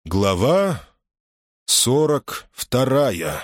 Глава 42.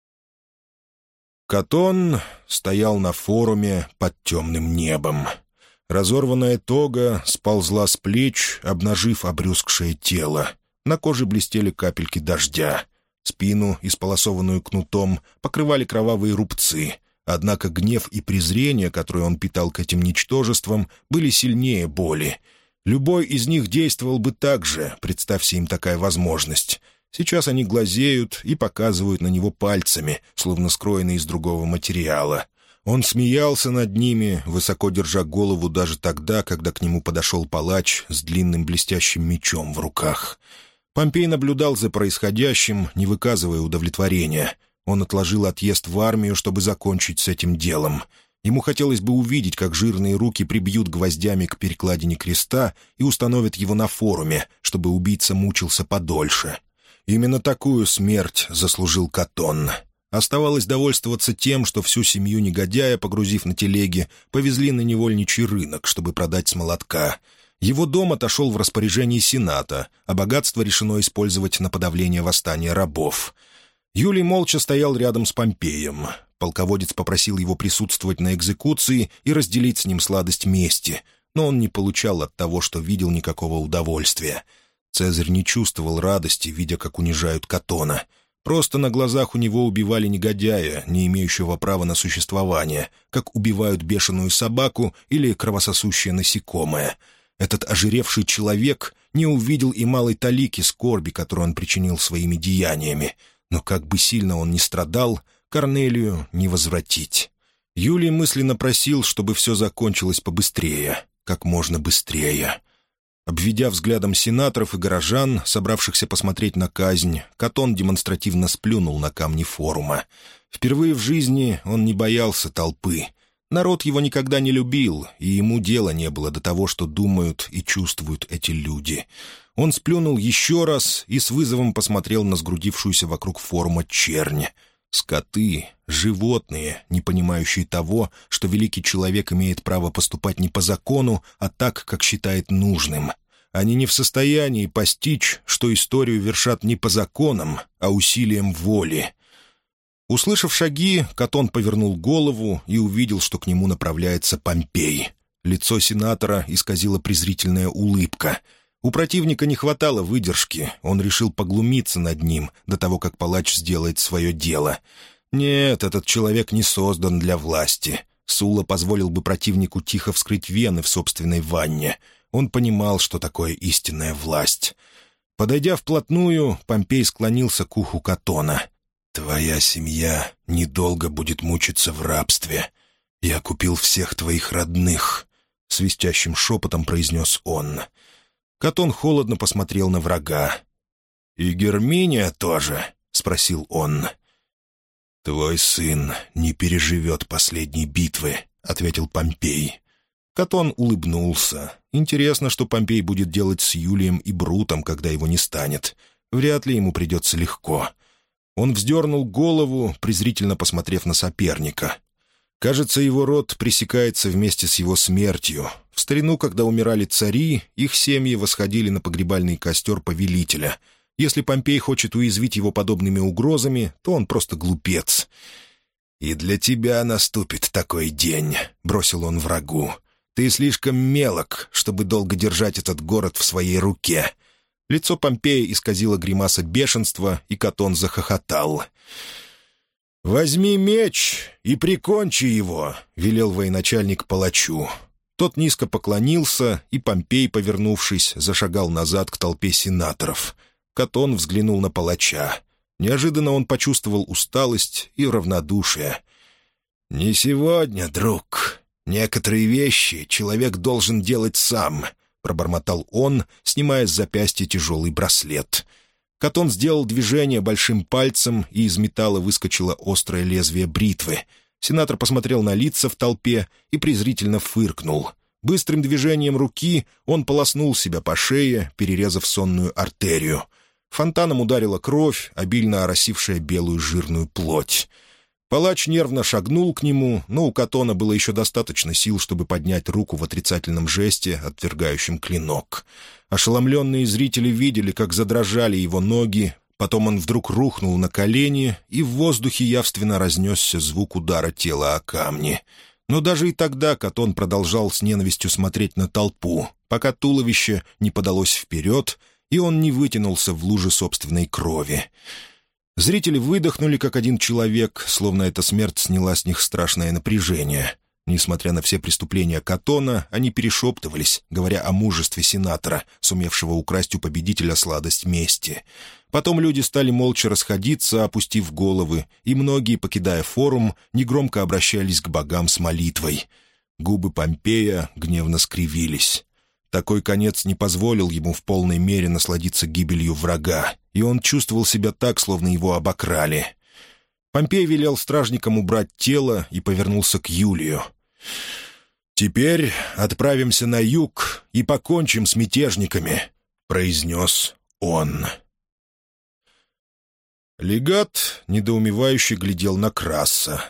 Катон стоял на форуме под темным небом. Разорванная тога сползла с плеч, обнажив обрюзгшее тело. На коже блестели капельки дождя. Спину, исполосованную кнутом, покрывали кровавые рубцы. Однако гнев и презрение, которые он питал к этим ничтожествам, были сильнее боли. Любой из них действовал бы так же, представься им такая возможность. Сейчас они глазеют и показывают на него пальцами, словно скроенные из другого материала. Он смеялся над ними, высоко держа голову даже тогда, когда к нему подошел палач с длинным блестящим мечом в руках. Помпей наблюдал за происходящим, не выказывая удовлетворения. Он отложил отъезд в армию, чтобы закончить с этим делом. Ему хотелось бы увидеть, как жирные руки прибьют гвоздями к перекладине креста и установят его на форуме, чтобы убийца мучился подольше. Именно такую смерть заслужил Катон. Оставалось довольствоваться тем, что всю семью негодяя, погрузив на телеги, повезли на невольничий рынок, чтобы продать с молотка. Его дом отошел в распоряжение Сената, а богатство решено использовать на подавление восстания рабов. Юлий молча стоял рядом с Помпеем. Полководец попросил его присутствовать на экзекуции и разделить с ним сладость мести, но он не получал от того, что видел, никакого удовольствия. Цезарь не чувствовал радости, видя, как унижают Катона. Просто на глазах у него убивали негодяя, не имеющего права на существование, как убивают бешеную собаку или кровососущее насекомое. Этот ожиревший человек не увидел и малой талики скорби, которую он причинил своими деяниями. Но как бы сильно он ни страдал, Корнелию не возвратить. Юлий мысленно просил, чтобы все закончилось побыстрее, как можно быстрее. Обведя взглядом сенаторов и горожан, собравшихся посмотреть на казнь, Катон демонстративно сплюнул на камни форума. Впервые в жизни он не боялся толпы. Народ его никогда не любил, и ему дела не было до того, что думают и чувствуют эти люди. Он сплюнул еще раз и с вызовом посмотрел на сгрудившуюся вокруг форума чернь. Скоты, животные, не понимающие того, что великий человек имеет право поступать не по закону, а так, как считает нужным. Они не в состоянии постичь, что историю вершат не по законам, а усилием воли. Услышав шаги, Катон повернул голову и увидел, что к нему направляется Помпей. Лицо сенатора исказила презрительная улыбка. У противника не хватало выдержки, он решил поглумиться над ним до того, как палач сделает свое дело. Нет, этот человек не создан для власти. Сула позволил бы противнику тихо вскрыть вены в собственной ванне. Он понимал, что такое истинная власть. Подойдя вплотную, Помпей склонился к уху Катона. «Твоя семья недолго будет мучиться в рабстве. Я купил всех твоих родных», — свистящим шепотом произнес он. Катон холодно посмотрел на врага. «И Герминия тоже?» — спросил он. «Твой сын не переживет последней битвы», — ответил Помпей. Катон улыбнулся. Интересно, что Помпей будет делать с Юлием и Брутом, когда его не станет. Вряд ли ему придется легко. Он вздернул голову, презрительно посмотрев на соперника. Кажется, его род пресекается вместе с его смертью. В старину, когда умирали цари, их семьи восходили на погребальный костер повелителя. Если Помпей хочет уязвить его подобными угрозами, то он просто глупец. «И для тебя наступит такой день», — бросил он врагу. «Ты слишком мелок, чтобы долго держать этот город в своей руке». Лицо Помпея исказило гримаса бешенства, и Катон захохотал. «Возьми меч и прикончи его», — велел военачальник палачу. Тот низко поклонился, и Помпей, повернувшись, зашагал назад к толпе сенаторов. Катон взглянул на палача. Неожиданно он почувствовал усталость и равнодушие. «Не сегодня, друг. Некоторые вещи человек должен делать сам», — пробормотал он, снимая с запястья тяжелый браслет. Катон сделал движение большим пальцем, и из металла выскочило острое лезвие бритвы. Сенатор посмотрел на лица в толпе и презрительно фыркнул. Быстрым движением руки он полоснул себя по шее, перерезав сонную артерию. Фонтаном ударила кровь, обильно оросившая белую жирную плоть. Палач нервно шагнул к нему, но у Катона было еще достаточно сил, чтобы поднять руку в отрицательном жесте, отвергающем клинок. Ошеломленные зрители видели, как задрожали его ноги, потом он вдруг рухнул на колени, и в воздухе явственно разнесся звук удара тела о камни. Но даже и тогда Катон продолжал с ненавистью смотреть на толпу, пока туловище не подалось вперед, и он не вытянулся в луже собственной крови. Зрители выдохнули, как один человек, словно эта смерть сняла с них страшное напряжение. Несмотря на все преступления Катона, они перешептывались, говоря о мужестве сенатора, сумевшего украсть у победителя сладость мести. Потом люди стали молча расходиться, опустив головы, и многие, покидая форум, негромко обращались к богам с молитвой. Губы Помпея гневно скривились. Такой конец не позволил ему в полной мере насладиться гибелью врага, и он чувствовал себя так, словно его обокрали. Помпей велел стражникам убрать тело и повернулся к Юлию. «Теперь отправимся на юг и покончим с мятежниками», — произнес он. Легат недоумевающе глядел на Краса.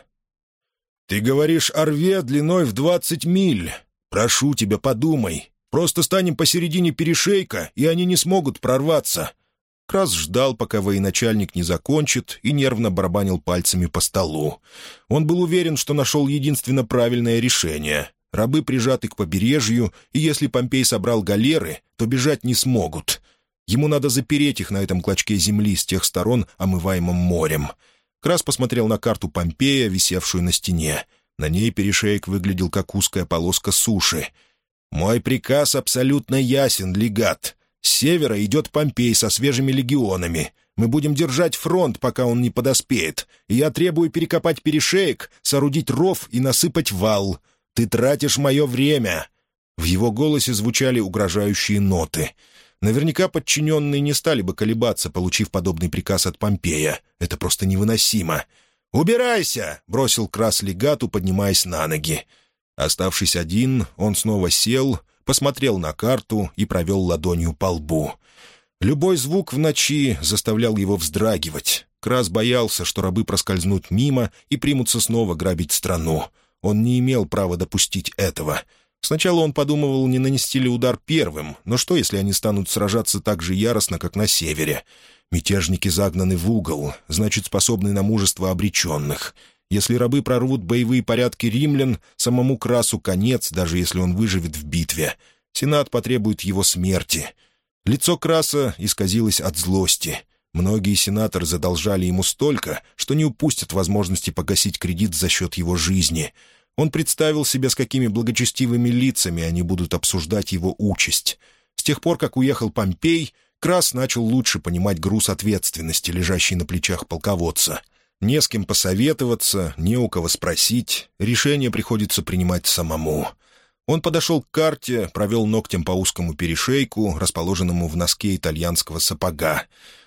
«Ты говоришь о рве длиной в 20 миль. Прошу тебя, подумай. Просто станем посередине перешейка, и они не смогут прорваться». Крас ждал, пока военачальник не закончит, и нервно барабанил пальцами по столу. Он был уверен, что нашел единственно правильное решение. Рабы прижаты к побережью, и если Помпей собрал галеры, то бежать не смогут. Ему надо запереть их на этом клочке земли с тех сторон, омываемом морем. Крас посмотрел на карту Помпея, висевшую на стене. На ней перешеек выглядел как узкая полоска суши. «Мой приказ абсолютно ясен, легат. С севера идет Помпей со свежими легионами. Мы будем держать фронт, пока он не подоспеет, и я требую перекопать перешеек, соорудить ров и насыпать вал. Ты тратишь мое время». В его голосе звучали угрожающие ноты. Наверняка подчиненные не стали бы колебаться, получив подобный приказ от Помпея. Это просто невыносимо. «Убирайся!» — бросил Крас легату, поднимаясь на ноги. Оставшись один, он снова сел, посмотрел на карту и провел ладонью по лбу. Любой звук в ночи заставлял его вздрагивать. Крас боялся, что рабы проскользнут мимо и примутся снова грабить страну. Он не имел права допустить этого. Сначала он подумывал, не нанести ли удар первым, но что, если они станут сражаться так же яростно, как на севере? Мятежники загнаны в угол, значит, способны на мужество обреченных. Если рабы прорвут боевые порядки римлян, самому Красу конец, даже если он выживет в битве. Сенат потребует его смерти. Лицо Краса исказилось от злости. Многие сенаторы задолжали ему столько, что не упустят возможности погасить кредит за счет его жизни. Он представил себе, с какими благочестивыми лицами они будут обсуждать его участь. С тех пор, как уехал Помпей, Крас начал лучше понимать груз ответственности, лежащий на плечах полководца. Не с кем посоветоваться, не у кого спросить, решение приходится принимать самому. Он подошел к карте, провел ногтем по узкому перешейку, расположенному в носке итальянского сапога.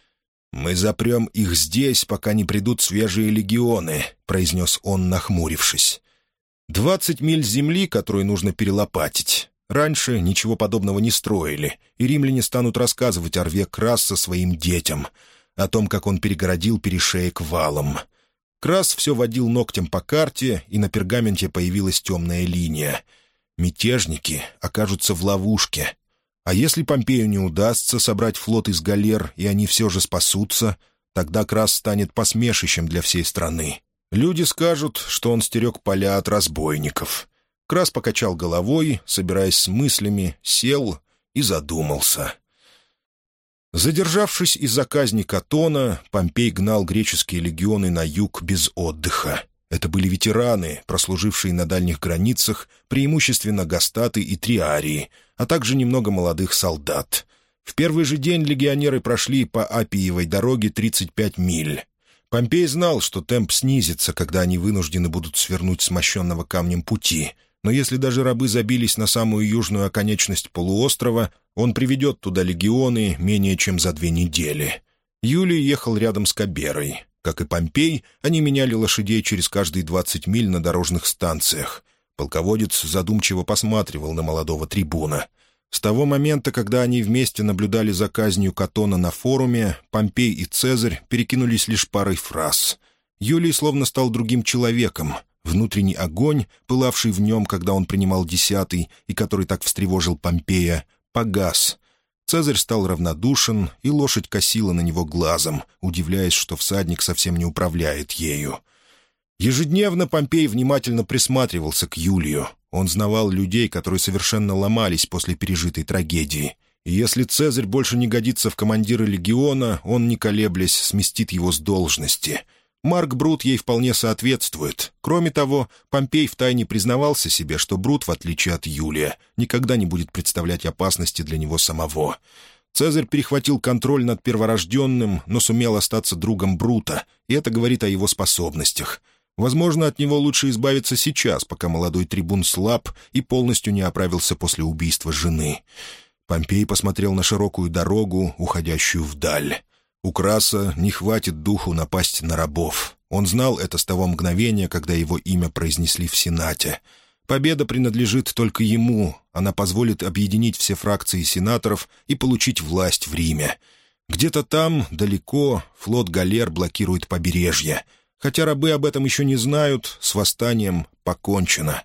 «Мы запрем их здесь, пока не придут свежие легионы», — произнес он, нахмурившись. 20 миль земли, которую нужно перелопатить. Раньше ничего подобного не строили, и римляне станут рассказывать о рве Краса своим детям, о том, как он перегородил перешеек валом. Крас все водил ногтем по карте, и на пергаменте появилась темная линия. Мятежники окажутся в ловушке. А если Помпею не удастся собрать флот из галер, и они все же спасутся, тогда Крас станет посмешищем для всей страны. Люди скажут, что он стерег поля от разбойников. Крас покачал головой, собираясь с мыслями, сел и задумался. Задержавшись из-за казни Катона, Помпей гнал греческие легионы на юг без отдыха. Это были ветераны, прослужившие на дальних границах, преимущественно гастаты и триарии, а также немного молодых солдат. В первый же день легионеры прошли по Аппиевой дороге 35 миль. Помпей знал, что темп снизится, когда они вынуждены будут свернуть с мощенного камнем пути, но если даже рабы забились на самую южную оконечность полуострова, он приведет туда легионы менее чем за 2 недели. Юлий ехал рядом с Каберой. Как и Помпей, они меняли лошадей через каждые 20 миль на дорожных станциях. Полководец задумчиво посматривал на молодого трибуна. С того момента, когда они вместе наблюдали за казнью Катона на форуме, Помпей и Цезарь перекинулись лишь парой фраз. Юлий словно стал другим человеком. Внутренний огонь, пылавший в нем, когда он принимал 10-й, и который так встревожил Помпея, погас. Цезарь стал равнодушен, и лошадь косила на него глазом, удивляясь, что всадник совсем не управляет ею. Ежедневно Помпей внимательно присматривался к Юлию. Он знавал людей, которые совершенно ломались после пережитой трагедии. И если Цезарь больше не годится в командира легиона, он, не колеблясь, сместит его с должности. Марк Брут ей вполне соответствует. Кроме того, Помпей втайне признавался себе, что Брут, в отличие от Юлия, никогда не будет представлять опасности для него самого. Цезарь перехватил контроль над перворожденным, но сумел остаться другом Брута, и это говорит о его способностях. Возможно, от него лучше избавиться сейчас, пока молодой трибун слаб и полностью не оправился после убийства жены. Помпей посмотрел на широкую дорогу, уходящую вдаль. У Краса не хватит духу напасть на рабов. Он знал это с того мгновения, когда его имя произнесли в Сенате. Победа принадлежит только ему. Она позволит объединить все фракции сенаторов и получить власть в Риме. Где-то там, далеко, флот галер блокирует побережье. Хотя рабы об этом еще не знают, с восстанием покончено.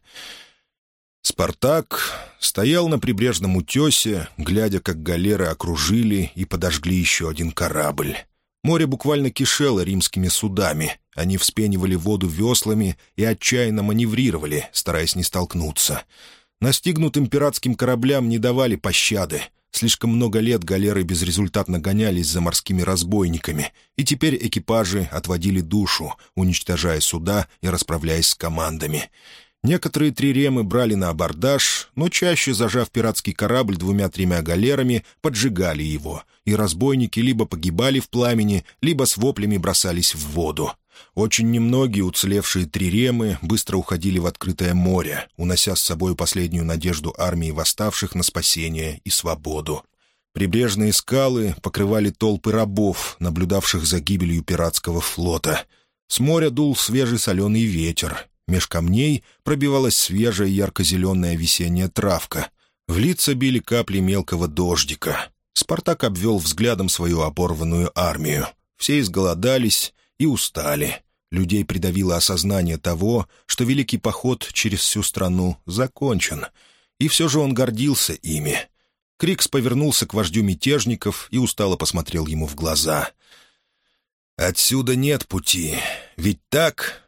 Спартак стоял на прибрежном утесе, глядя, как галеры окружили и подожгли еще один корабль. Море буквально кишело римскими судами. Они вспенивали воду веслами и отчаянно маневрировали, стараясь не столкнуться. Настигнутым пиратским кораблям не давали пощады. Слишком много лет галеры безрезультатно гонялись за морскими разбойниками, и теперь экипажи отводили душу, уничтожая суда и расправляясь с командами. Некоторые триремы брали на абордаж, но чаще, зажав пиратский корабль 2-3 галерами, поджигали его, и разбойники либо погибали в пламени, либо с воплями бросались в воду. Очень немногие уцелевшие триремы быстро уходили в открытое море, унося с собой последнюю надежду армии восставших на спасение и свободу. Прибрежные скалы покрывали толпы рабов, наблюдавших за гибелью пиратского флота. С моря дул свежий соленый ветер. Меж камней пробивалась свежая ярко-зеленая весенняя травка. В лица били капли мелкого дождика. Спартак обвел взглядом свою оборванную армию. Все изголодались и устали. Людей придавило осознание того, что великий поход через всю страну закончен. И все же он гордился ими. Крикс повернулся к вождю мятежников и устало посмотрел ему в глаза. «Отсюда нет пути, ведь так?»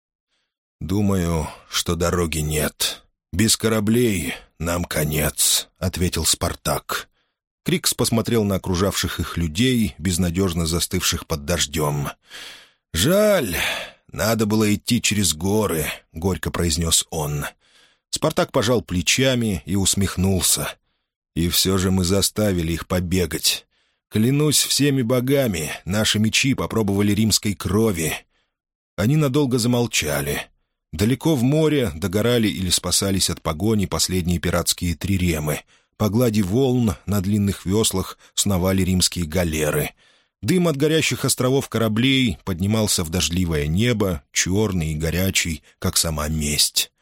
«Думаю, что дороги нет. Без кораблей нам конец», — ответил Спартак. Крикс посмотрел на окружавших их людей, безнадежно застывших под дождем. «Жаль, надо было идти через горы», — горько произнес он. Спартак пожал плечами и усмехнулся. «И все же мы заставили их побегать. Клянусь всеми богами, наши мечи попробовали римской крови». Они надолго замолчали. Далеко в море догорали или спасались от погони последние пиратские триремы. По глади волн на длинных веслах сновали римские галеры. Дым от горящих островов кораблей поднимался в дождливое небо, черный и горячий, как сама месть.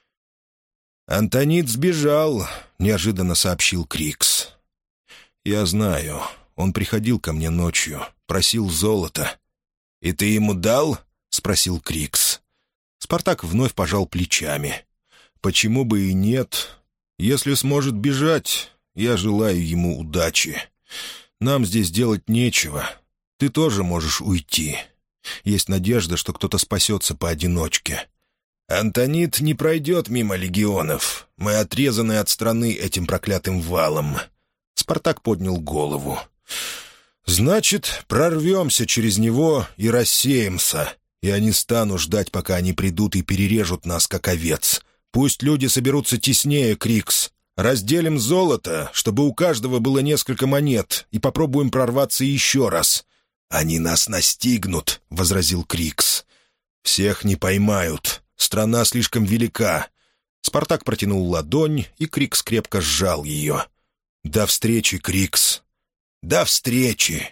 «Антонид сбежал», — неожиданно сообщил Крикс. «Я знаю. Он приходил ко мне ночью, просил золота». «И ты ему дал?» — спросил Крикс. Спартак вновь пожал плечами. «Почему бы и нет? Если сможет бежать, я желаю ему удачи. Нам здесь делать нечего. Ты тоже можешь уйти. Есть надежда, что кто-то спасется поодиночке. Антонид не пройдет мимо легионов. Мы отрезаны от страны этим проклятым валом». Спартак поднял голову. «Значит, прорвемся через него и рассеемся. Я не стану ждать, пока они придут и перережут нас, как овец. Пусть люди соберутся теснее, Крикс. Разделим золото, чтобы у каждого было несколько монет, и попробуем прорваться еще раз». «Они нас настигнут», — возразил Крикс. «Всех не поймают. Страна слишком велика». Спартак протянул ладонь, и Крикс крепко сжал ее. «До встречи, Крикс». «До встречи».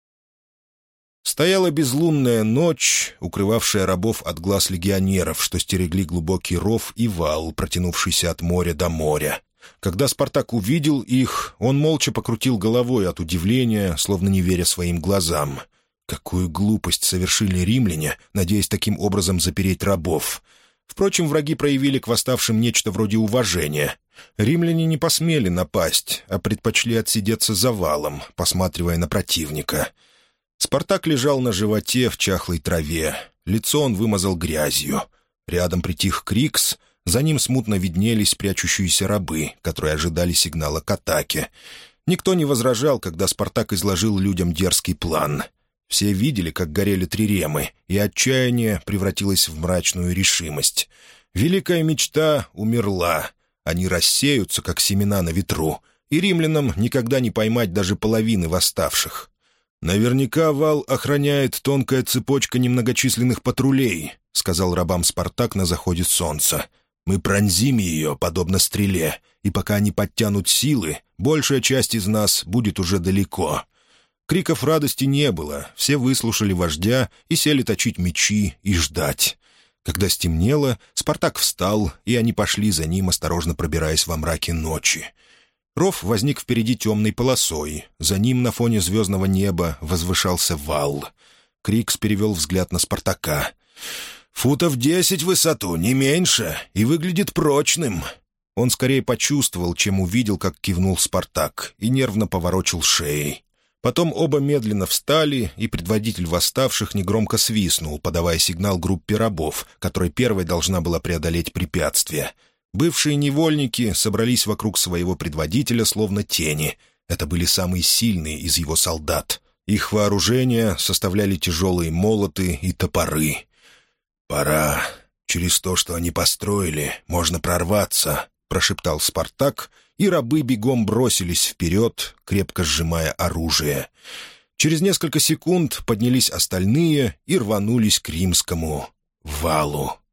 Стояла безлунная ночь, укрывавшая рабов от глаз легионеров, что стерегли глубокий ров и вал, протянувшийся от моря до моря. Когда Спартак увидел их, он молча покрутил головой от удивления, словно не веря своим глазам. Какую глупость совершили римляне, надеясь таким образом запереть рабов. Впрочем, враги проявили к восставшим нечто вроде уважения. Римляне не посмели напасть, а предпочли отсидеться за валом, посматривая на противника. Спартак лежал на животе в чахлой траве. Лицо он вымазал грязью. Рядом притих Крикс, за ним смутно виднелись прячущиеся рабы, которые ожидали сигнала к атаке. Никто не возражал, когда Спартак изложил людям дерзкий план. Все видели, как горели триремы, и отчаяние превратилось в мрачную решимость. Великая мечта умерла. Они рассеются, как семена на ветру, и римлянам никогда не поймать даже половины восставших. «Наверняка вал охраняет тонкая цепочка немногочисленных патрулей», — сказал рабам Спартак на заходе солнца. «Мы пронзим ее, подобно стреле, и пока они подтянут силы, большая часть из нас будет уже далеко». Криков радости не было, все выслушали вождя и сели точить мечи и ждать. Когда стемнело, Спартак встал, и они пошли за ним, осторожно пробираясь во мраке ночи. Ров возник впереди темной полосой, за ним на фоне звездного неба возвышался вал. Крикс перевел взгляд на Спартака. «Футов 10 в высоту, не меньше, и выглядит прочным». Он скорее почувствовал, чем увидел, как кивнул Спартак, и нервно поворочил шеей. Потом оба медленно встали, и предводитель восставших негромко свистнул, подавая сигнал группе рабов, которая первой должна была преодолеть препятствие. Бывшие невольники собрались вокруг своего предводителя, словно тени. Это были самые сильные из его солдат. Их вооружение составляли тяжелые молоты и топоры. «Пора. Через то, что они построили, можно прорваться», — прошептал Спартак, и рабы бегом бросились вперед, крепко сжимая оружие. Через несколько секунд поднялись остальные и рванулись к римскому валу.